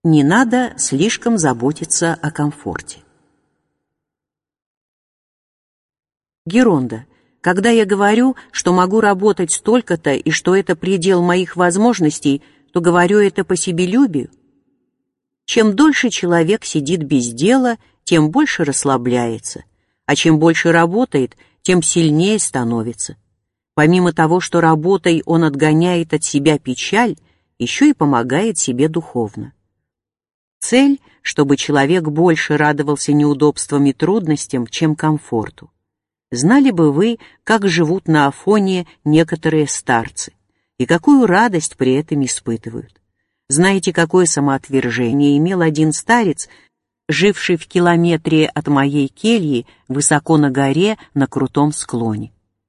Не надо слишком заботиться о комфорте. Геронда. Когда я говорю, что могу работать столько-то и что это предел моих возможностей, то говорю это по себелюбию. Чем дольше человек сидит без дела, тем больше расслабляется, а чем больше работает, тем сильнее становится. Помимо того, что работой он отгоняет от себя печаль, еще и помогает себе духовно. Цель, чтобы человек больше радовался неудобствам и трудностям, чем комфорту. Знали бы вы, как живут на Афоне некоторые старцы, и какую радость при этом испытывают. Знаете, какое самоотвержение имел один старец, живший в километре от моей кельи, высоко на горе, на крутом склоне.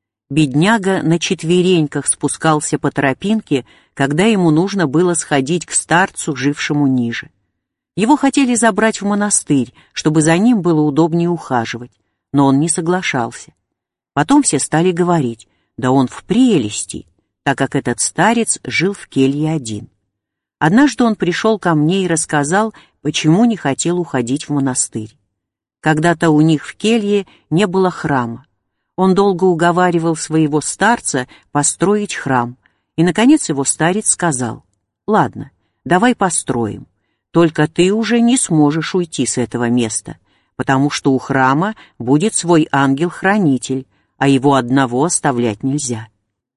Бедняга на четвереньках спускался по тропинке, когда ему нужно было сходить к старцу, жившему ниже. Его хотели забрать в монастырь, чтобы за ним было удобнее ухаживать, но он не соглашался. Потом все стали говорить, да он в прелести, так как этот старец жил в келье один. Однажды он пришел ко мне и рассказал, почему не хотел уходить в монастырь. Когда-то у них в келье не было храма. Он долго уговаривал своего старца построить храм, и, наконец, его старец сказал: «Ладно, давай построим, только ты уже не сможешь уйти с этого места, потому что у храма будет свой ангел-хранитель, а его одного оставлять нельзя».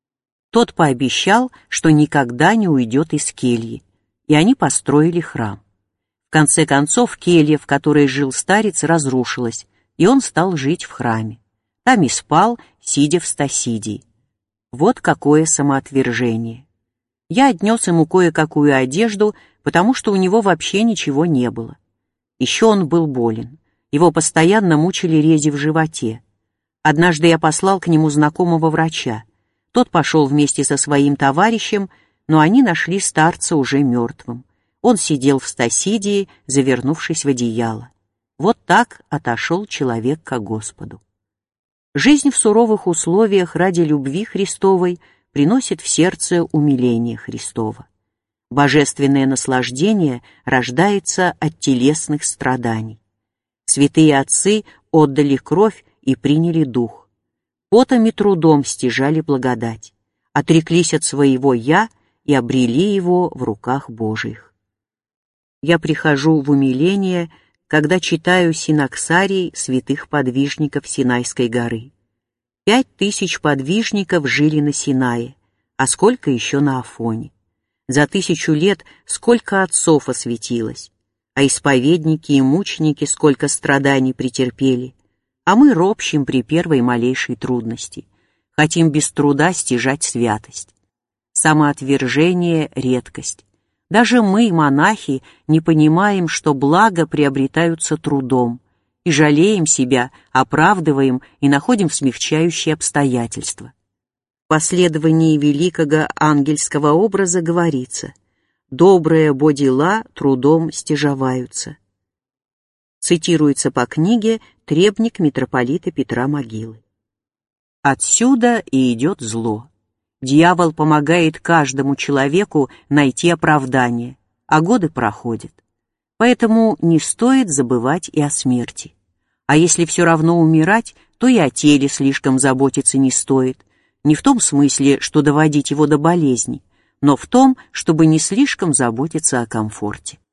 Тот пообещал, что никогда не уйдет из кельи, и они построили храм. В конце концов, келья, в которой жил старец, разрушилась, и он стал жить в храме. Там и спал, сидя в стасидии. Вот какое самоотвержение. Я отнес ему кое-какую одежду, потому что у него вообще ничего не было. Еще он был болен. Его постоянно мучили рези в животе. Однажды я послал к нему знакомого врача. Тот пошел вместе со своим товарищем, но они нашли старца уже мертвым. Он сидел в стасидии, завернувшись в одеяло. Вот так отошел человек ко Господу. Жизнь в суровых условиях ради любви Христовой приносит в сердце умиление Христово. Божественное наслаждение рождается от телесных страданий. Святые отцы отдали кровь и приняли дух. Потом и трудом стяжали благодать, отреклись от своего «я» и обрели его в руках Божиих. Я прихожу в умиление, когда читаю синоксарий святых подвижников Синайской горы. 5000 подвижников жили на Синае, а сколько еще на Афоне. За 1000 лет сколько отцов осветилось, а исповедники и мученики сколько страданий претерпели, а мы ропщим при первой малейшей трудности, хотим без труда стяжать святость. Самоотвержение — редкость. Даже мы, монахи, не понимаем, что блага приобретаются трудом, и жалеем себя, оправдываем и находим смягчающие обстоятельства. В последовании великого ангельского образа говорится: «Добрые бо дела трудом стяжаваются». Цитируется по книге «Требник митрополита Петра Могилы». Отсюда и идет зло. Дьявол помогает каждому человеку найти оправдание, а годы проходят. Поэтому не стоит забывать и о смерти. А если все равно умирать, то и о теле слишком заботиться не стоит. Не в том смысле, что доводить его до болезни, но в том, чтобы не слишком заботиться о комфорте.